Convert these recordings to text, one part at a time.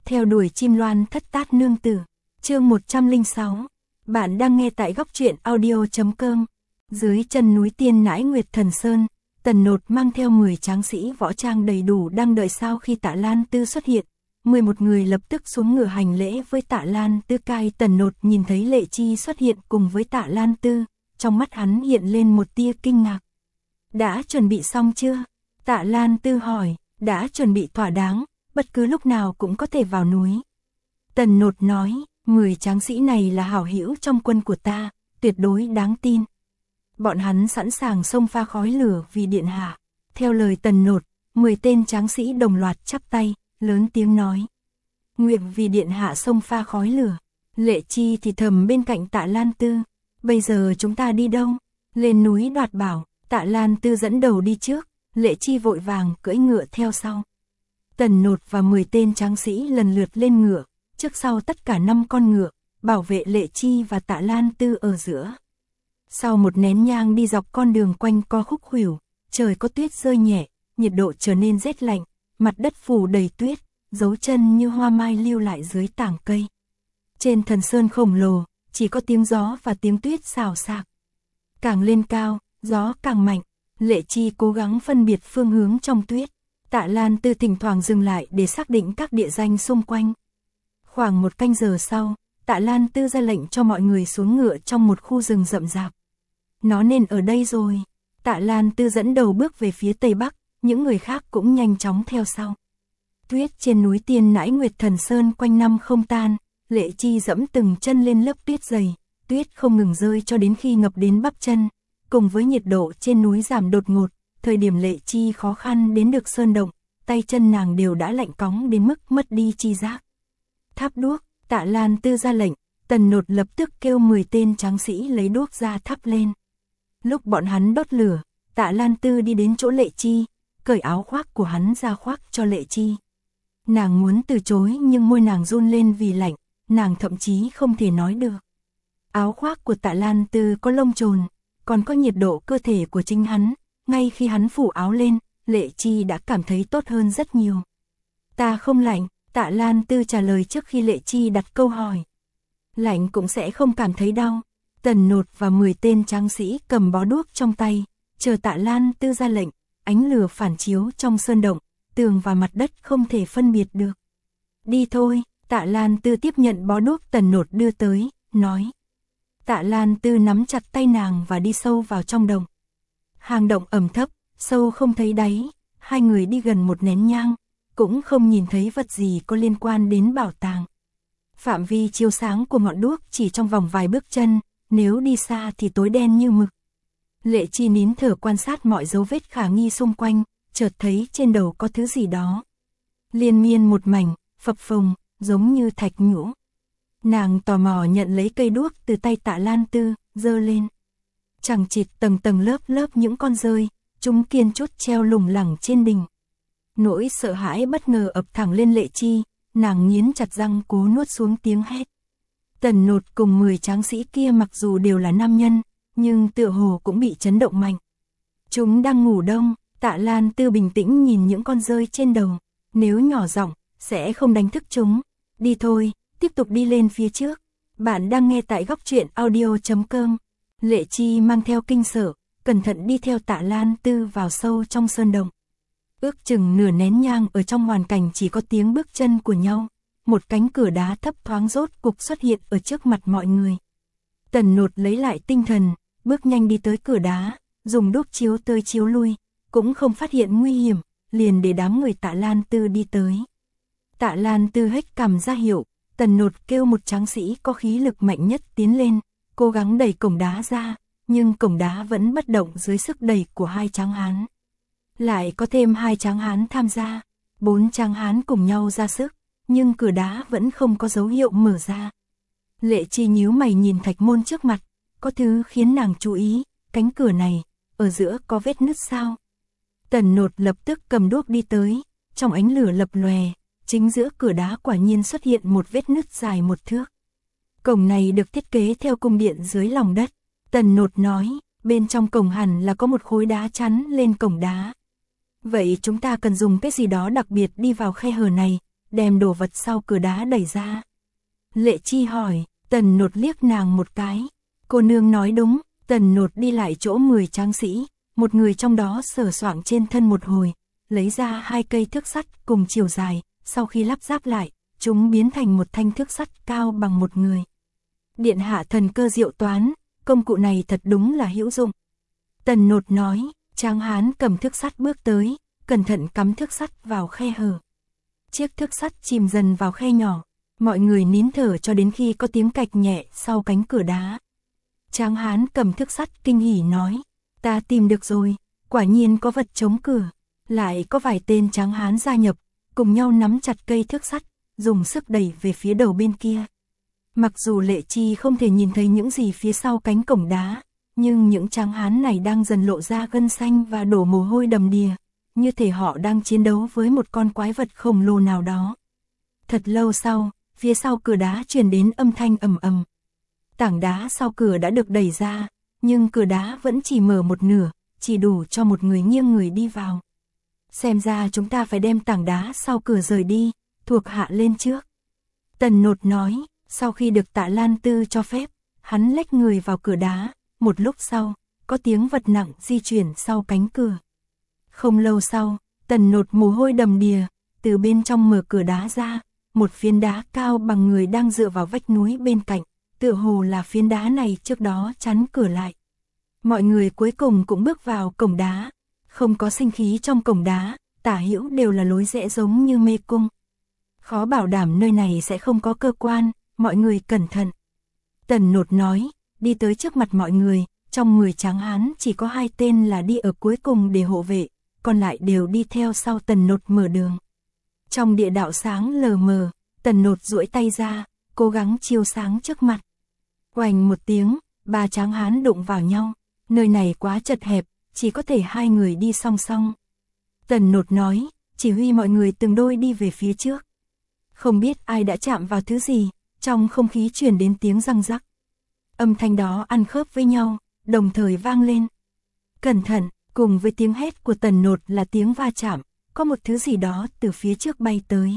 Theo đuổi chim loan thất tát nương tử. Chương 106. Bạn đang nghe tại góc truyện audio.com. Dưới chân núi Tiên Nãi Nguyệt Thần Sơn, Tần Nột mang theo 10 tráng sĩ võ trang đầy đủ đang đợi sau khi Tạ Lan Tư xuất hiện. 11 người lập tức xuống ngựa hành lễ với Tạ Lan Tư. Cai Tần Nột nhìn thấy Lệ Chi xuất hiện cùng với Tạ Lan Tư, trong mắt hắn hiện lên một tia kinh ngạc. Đã chuẩn bị xong chưa? Tạ Lan Tư hỏi. Đã chuẩn bị thỏa đáng, bất cứ lúc nào cũng có thể vào núi. Tần Nột nói, 10 tráng sĩ này là hảo hữu trong quân của ta, tuyệt đối đáng tin. Bọn hắn sẵn sàng xông pha khói lửa vì điện hạ. Theo lời Tần Nột, 10 tên tráng sĩ đồng loạt chắp tay, lớn tiếng nói. Nguyện vì điện hạ xông pha khói lửa. Lệ Chi thì thầm bên cạnh Tạ Lan Tư. Bây giờ chúng ta đi đâu? Lên núi đoạt bảo. Tạ Lan Tư dẫn đầu đi trước, Lệ Chi vội vàng cưỡi ngựa theo sau. Tần Nột và 10 tên tráng sĩ lần lượt lên ngựa, trước sau tất cả 5 con ngựa, bảo vệ Lệ Chi và Tạ Lan Tư ở giữa. Sau một nén nhang đi dọc con đường quanh co khúc khuỷu, trời có tuyết rơi nhẹ, nhiệt độ trở nên rét lạnh, mặt đất phủ đầy tuyết, dấu chân như hoa mai lưu lại dưới tảng cây. Trên thần sơn khổng lồ, chỉ có tiếng gió và tiếng tuyết xào xạc. Càng lên cao, gió càng mạnh, Lệ Chi cố gắng phân biệt phương hướng trong tuyết. Tạ Lan Tư thỉnh thoảng dừng lại để xác định các địa danh xung quanh. Khoảng một canh giờ sau, Tạ Lan Tư ra lệnh cho mọi người xuống ngựa trong một khu rừng rậm rạp. Nó nên ở đây rồi. Tạ Lan Tư dẫn đầu bước về phía tây bắc, những người khác cũng nhanh chóng theo sau. Tuyết trên núi Tiên Nãi Nguyệt Thần Sơn quanh năm không tan, Lệ Chi dẫm từng chân lên lớp tuyết dày, tuyết không ngừng rơi cho đến khi ngập đến bắp chân. Cùng với nhiệt độ trên núi giảm đột ngột, thời điểm Lệ Chi khó khăn đến được sơn động, tay chân nàng đều đã lạnh cóng đến mức mất đi chi giác. Thắp đuốc, Tạ Lan Tư ra lệnh, Tần Nột lập tức kêu 10 tên tráng sĩ lấy đuốc ra thắp lên. Lúc bọn hắn đốt lửa, Tạ Lan Tư đi đến chỗ Lệ Chi, cởi áo khoác của hắn ra khoác cho Lệ Chi. Nàng muốn từ chối nhưng môi nàng run lên vì lạnh, nàng thậm chí không thể nói được. Áo khoác của Tạ Lan Tư có lông trồn, còn có nhiệt độ cơ thể của chính hắn, ngay khi hắn phủ áo lên, Lệ Chi đã cảm thấy tốt hơn rất nhiều. Ta không lạnh, Tạ Lan Tư trả lời trước khi Lệ Chi đặt câu hỏi. Lạnh cũng sẽ không cảm thấy đau. Tần Nột và 10 tên tráng sĩ cầm bó đuốc trong tay, chờ Tạ Lan Tư ra lệnh, ánh lửa phản chiếu trong sơn động, tường và mặt đất không thể phân biệt được. Đi thôi, Tạ Lan Tư tiếp nhận bó đuốc Tần Nột đưa tới, nói. Tạ Lan Tư nắm chặt tay nàng và đi sâu vào trong động. Hang động ẩm thấp, sâu không thấy đáy, hai người đi gần một nén nhang, cũng không nhìn thấy vật gì có liên quan đến bảo tàng. Phạm vi chiếu sáng của ngọn đuốc chỉ trong vòng vài bước chân, nếu đi xa thì tối đen như mực. Lệ Chi nín thở quan sát mọi dấu vết khả nghi xung quanh, chợt thấy trên đầu có thứ gì đó. Liên miên một mảnh, phập phồng, giống như thạch nhũ. Nàng tò mò nhận lấy cây đuốc từ tay Tạ Lan Tư, giơ lên. Chằng chịt tầng tầng lớp lớp những con rơi, chúng kiên chút treo lủng lẳng trên đỉnh. Nỗi sợ hãi bất ngờ ập thẳng lên Lệ Chi, nàng nghiến chặt răng cố nuốt xuống tiếng hét. Tần Nột cùng 10 tráng sĩ kia mặc dù đều là nam nhân, nhưng tựa hồ cũng bị chấn động mạnh. Chúng đang ngủ đông, Tạ Lan Tư bình tĩnh nhìn những con rơi trên đầu, nếu nhỏ giọng sẽ không đánh thức chúng. Đi thôi, tiếp tục đi lên phía trước. Bạn đang nghe tại góc truyện audio.com. Lệ Chi mang theo kinh sợ, cẩn thận đi theo Tạ Lan Tư vào sâu trong sơn động. Ước chừng nửa nén nhang ở trong hoàn cảnh chỉ có tiếng bước chân của nhau, một cánh cửa đá thấp thoáng rốt cục xuất hiện ở trước mặt mọi người. Tần Nột lấy lại tinh thần, bước nhanh đi tới cửa đá, dùng đuốc chiếu tới chiếu lui, cũng không phát hiện nguy hiểm, liền để đám người Tạ Lan Tư đi tới. Tạ Lan Tư hếch cằm ra hiệu, Tần Nột kêu một tráng sĩ có khí lực mạnh nhất tiến lên, cố gắng đẩy cổng đá ra, nhưng cổng đá vẫn bất động dưới sức đẩy của 2 tráng hán. Lại có thêm 2 tráng hán tham gia, 4 tráng hán cùng nhau ra sức, nhưng cửa đá vẫn không có dấu hiệu mở ra. Lệ Chi nhíu mày nhìn thạch môn trước mặt, có thứ khiến nàng chú ý, cánh cửa này, ở giữa có vết nứt sao? Tần Nột lập tức cầm đuốc đi tới, trong ánh lửa lập lòe, chính giữa cửa đá quả nhiên xuất hiện một vết nứt dài 1 thước. Cổng này được thiết kế theo cung điện dưới lòng đất. Tần Nột nói, bên trong cổng hẳn là có một khối đá chắn lên cổng đá. Vậy chúng ta cần dùng cái gì đó đặc biệt đi vào khe hở này, đem đồ vật sau cửa đá đẩy ra. Lệ Chi hỏi, Tần Nột liếc nàng một cái. Cô nương nói đúng, Tần Nột đi lại chỗ 10 tráng sĩ, một người trong đó sờ soạng trên thân một hồi, lấy ra 2 cây thước sắt cùng chiều dài, sau khi lắp ráp lại, chúng biến thành một thanh thước sắt cao bằng một người. Điện hạ thần cơ diệu toán, công cụ này thật đúng là hữu dụng. Tần Nột nói, tráng hán cầm thước sắt bước tới, cẩn thận cắm thước sắt vào khe hở. Chiếc thước sắt chìm dần vào khe nhỏ, mọi người nín thở cho đến khi có tiếng cạch nhẹ sau cánh cửa đá. Tráng hán cầm thước sắt kinh hỉ nói, ta tìm được rồi, quả nhiên có vật chống cửa. Lại có vài tên tráng hán gia nhập, cùng nhau nắm chặt cây thước sắt, dùng sức đẩy về phía đầu bên kia. Mặc dù Lệ Chi không thể nhìn thấy những gì phía sau cánh cổng đá, nhưng những tráng hán này đang dần lộ ra gân xanh và đổ mồ hôi đầm đìa, như thể họ đang chiến đấu với một con quái vật khổng lồ nào đó. Thật lâu sau, phía sau cửa đá truyền đến âm thanh ầm ầm. Tảng đá sau cửa đã được đẩy ra, nhưng cửa đá vẫn chỉ mở một nửa, chỉ đủ cho một người nghiêng người đi vào. Xem ra chúng ta phải đem tảng đá sau cửa rời đi, thuộc hạ lên trước. Tần Nột nói, sau khi được Tạ Lan Tư cho phép, hắn lách người vào cửa đá, một lúc sau, có tiếng vật nặng di chuyển sau cánh cửa. Không lâu sau, Tần Nột mồ hôi đầm đìa, từ bên trong mở cửa đá ra, một phiến đá cao bằng người đang dựa vào vách núi bên cạnh, tựa hồ là phiến đá này trước đó chắn cửa lại. Mọi người cuối cùng cũng bước vào cổng đá, không có sinh khí trong cổng đá, tả hữu đều là lối rẽ giống như mê cung. Khó bảo đảm nơi này sẽ không có cơ quan, mọi người cẩn thận. Tần Nột nói, đi tới trước mặt mọi người, trong 10 tráng hán chỉ có 2 tên là đi ở cuối cùng để hộ vệ, còn lại đều đi theo sau Tần Nột mở đường. Trong địa đạo sáng lờ mờ, Tần Nột duỗi tay ra, cố gắng chiếu sáng trước mặt. Oành một tiếng, 3 tráng hán đụng vào nhau, nơi này quá chật hẹp, chỉ có thể 2 người đi song song. Tần Nột nói, chỉ huy mọi người từng đôi đi về phía trước. Không biết ai đã chạm vào thứ gì, trong không khí truyền đến tiếng răng rắc. Âm thanh đó ăn khớp với nhau, đồng thời vang lên. Cẩn thận, cùng với tiếng hét của Tần Nột là tiếng va chạm, có một thứ gì đó từ phía trước bay tới.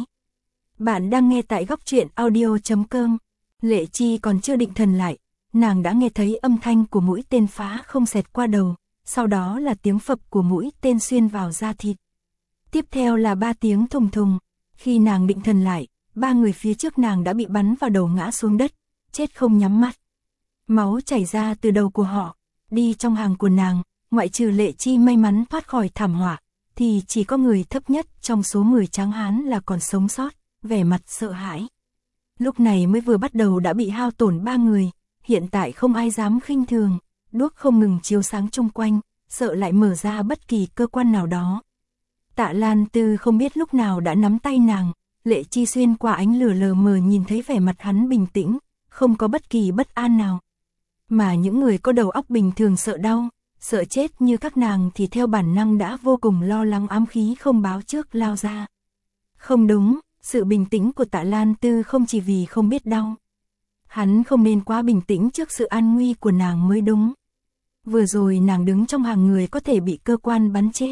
Bạn đang nghe tại góc truyện audio.com. Lệ Chi còn chưa định thần lại, nàng đã nghe thấy âm thanh của mũi tên phá không xẹt qua đầu, sau đó là tiếng phập của mũi tên xuyên vào da thịt. Tiếp theo là 3 tiếng thùng thùng, khi nàng định thần lại, 3 người phía trước nàng đã bị bắn vào đầu ngã xuống đất, chết không nhắm mắt. Máu chảy ra từ đầu của họ, đi trong hàng của nàng, ngoại trừ Lệ Chi may mắn thoát khỏi thảm họa, thì chỉ có người thấp nhất trong số 10 tráng hán là còn sống sót, vẻ mặt sợ hãi. Lúc này mới vừa bắt đầu đã bị hao tổn 3 người, hiện tại không ai dám khinh thường, đuốc không ngừng chiếu sáng chung quanh, sợ lại mở ra bất kỳ cơ quan nào đó. Tạ Lan Tư không biết lúc nào đã nắm tay nàng, Lệ Chi xuyên qua ánh lửa lờ mờ nhìn thấy vẻ mặt hắn bình tĩnh, không có bất kỳ bất an nào. Mà những người có đầu óc bình thường sợ đau, sợ chết như các nàng thì theo bản năng đã vô cùng lo lắng, ám khí không báo trước lao ra. Không đúng, sự bình tĩnh của Tạ Lan Tư không chỉ vì không biết đau. Hắn không nên quá bình tĩnh trước sự an nguy của nàng mới đúng. Vừa rồi nàng đứng trong hàng người có thể bị cơ quan bắn chết.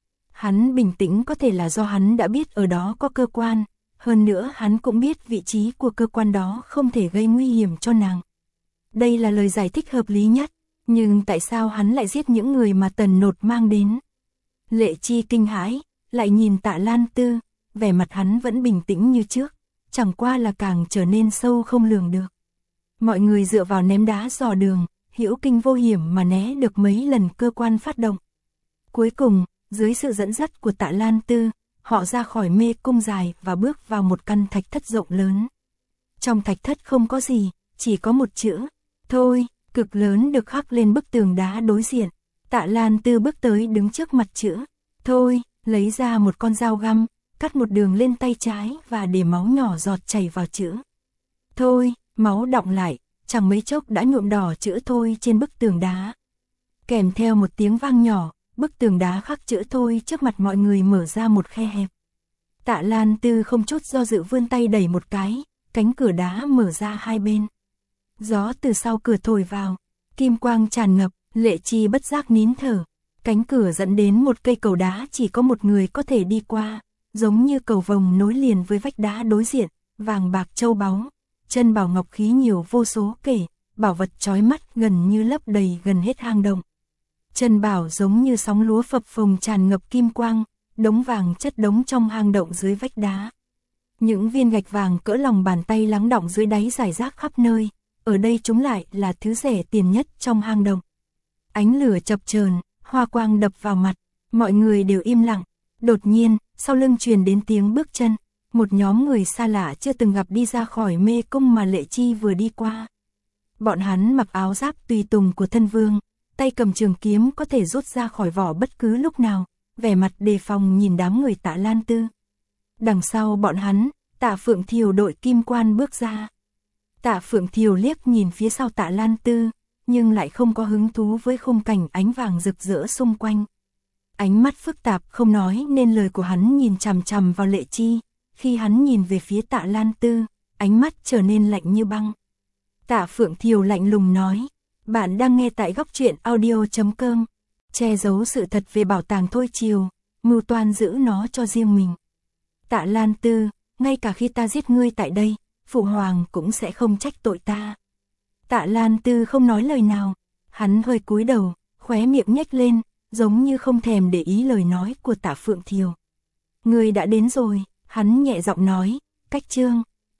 Hắn bình tĩnh có thể là do hắn đã biết ở đó có cơ quan, hơn nữa hắn cũng biết vị trí của cơ quan đó không thể gây nguy hiểm cho nàng. Đây là lời giải thích hợp lý nhất, nhưng tại sao hắn lại giết những người mà Tần Nột mang đến? Lệ Chi kinh hãi, lại nhìn Tạ Lan Tư, vẻ mặt hắn vẫn bình tĩnh như trước, chẳng qua là càng trở nên sâu không lường được. Mọi người dựa vào ném đá dò đường, hữu kinh vô hiểm mà né được mấy lần cơ quan phát động. Cuối cùng, dưới sự dẫn dắt của Tạ Lan Tư, họ ra khỏi mê cung dài và bước vào một căn thạch thất rộng lớn. Trong thạch thất không có gì, chỉ có một chữ, thôi, cực lớn được khắc lên bức tường đá đối diện. Tạ Lan Tư bước tới đứng trước mặt chữ, thôi, lấy ra một con dao găm, cắt một đường lên tay trái và để máu nhỏ giọt chảy vào chữ. Thôi, máu đọng lại, chẳng mấy chốc đã nhuộm đỏ chữ thôi trên bức tường đá. Kèm theo một tiếng vang nhỏ, bức tường đá khắc chữ thôi trước mặt mọi người mở ra một khe hẹp. Tạ Lan Tư không chút do dự vươn tay đẩy một cái, cánh cửa đá mở ra hai bên. Gió từ sau cửa thổi vào, kim quang tràn ngập, Lệ Chi bất giác nín thở. Cánh cửa dẫn đến một cây cầu đá chỉ có một người có thể đi qua, giống như cầu vồng nối liền với vách đá đối diện, vàng bạc châu báu, chân bảo ngọc khí nhiều vô số kể, bảo vật chói mắt gần như lấp đầy gần hết hang động. Chân bảo giống như sóng lúa phập phồng tràn ngập kim quang, đống vàng chất đống trong hang động dưới vách đá. Những viên gạch vàng cỡ lòng bàn tay lắng đọng dưới đáy rải rác khắp nơi, ở đây chúng lại là thứ rẻ tiền nhất trong hang động. Ánh lửa chập chờn, hoa quang đập vào mặt, mọi người đều im lặng. Đột nhiên, sau lưng truyền đến tiếng bước chân, một nhóm người xa lạ chưa từng gặp đi ra khỏi mê cung mà Lệ Chi vừa đi qua. Bọn hắn mặc áo giáp tùy tùng của thân vương, tay cầm trường kiếm có thể rút ra khỏi vỏ bất cứ lúc nào, vẻ mặt đề phòng nhìn đám người Tạ Lan Tư. Đằng sau bọn hắn, Tạ Phượng Thiều đội kim quan bước ra. Tạ Phượng Thiều liếc nhìn phía sau Tạ Lan Tư, nhưng lại không có hứng thú với khung cảnh ánh vàng rực rỡ xung quanh. Ánh mắt phức tạp không nói nên lời của hắn nhìn chằm chằm vào Lệ Chi, khi hắn nhìn về phía Tạ Lan Tư, ánh mắt trở nên lạnh như băng. Tạ Phượng Thiều lạnh lùng nói, bạn đang nghe tại góc truyện audio.com, che giấu sự thật về bảo tàng Thôi Triều, mưu toan giữ nó cho riêng mình. Tạ Lan Tư, ngay cả khi ta giết ngươi tại đây, Phụ Hoàng cũng sẽ không trách tội ta. Tạ Lan Tư không nói lời nào, hắn hơi cúi đầu, khóe miệng nhếch lên, giống như không thèm để ý lời nói của Tạ Phượng Thiều. Ngươi đã đến rồi, hắn nhẹ giọng nói, cách chương.